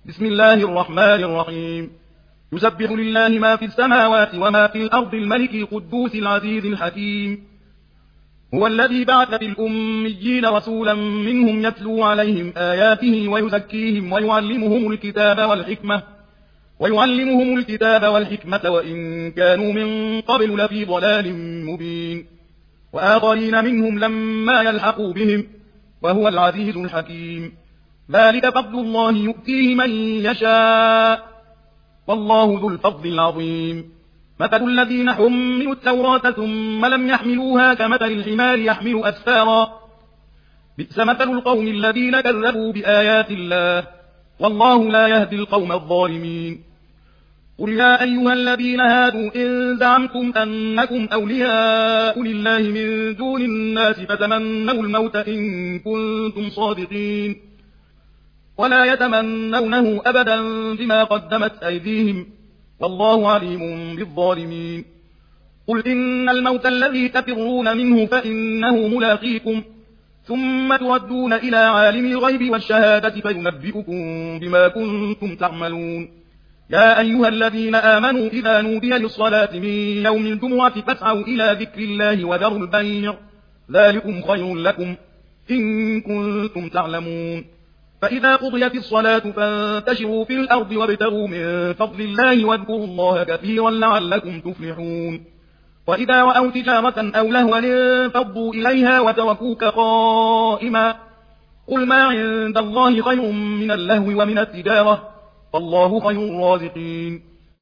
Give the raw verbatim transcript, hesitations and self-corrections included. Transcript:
بسم الله الرحمن الرحيم يسبح لله ما في السماوات وما في الأرض الملك القدوس العزيز الحكيم هو الذي بعث في الأميين رسولا منهم يتلو عليهم آياته ويزكيهم ويعلمهم الكتاب والحكمة ويعلمهم الكتاب والحكمة وإن كانوا من قبل لفي ضلال مبين وآخرين منهم لما يلحقوا بهم وهو العزيز الحكيم ذلك فضل الله يؤتيه من يشاء والله ذو الفضل العظيم مثل الذين حملوا التوراة ثم لم يحملوها كمثل الحمار يحمل أسفارا بئس مثل القوم الذين كذبوا بآيات الله والله لا يهدي القوم الظالمين قل يا أيها الذين هادوا إن زعمتم أنكم أولياء لله من دون الناس فتمنوا الموت إن كنتم صادقين ولا يتمنونه أبدا بما قدمت أيديهم والله عليم بالظالمين قل إن الموت الذي تفرون منه فإنه ملاقيكم ثم تردون إلى عالم الغيب والشهادة فينبئكم بما كنتم تعملون يا أيها الذين آمنوا إذا نودي للصلاة من يوم الجمعة فاسعوا إلى ذكر الله وذروا البيع ذلكم خير لكم إن كنتم تعلمون فإذا قضيت الصلاة فانتشروا في الأرض وابتغوا من فضل الله واذكروا الله كثيرا لعلكم تفلحون وإذا رأوا تجارة أو لهوا انفضوا إليها وتركوك قائما قل ما عند الله خير من اللهو ومن التجارة والله خير الرازقين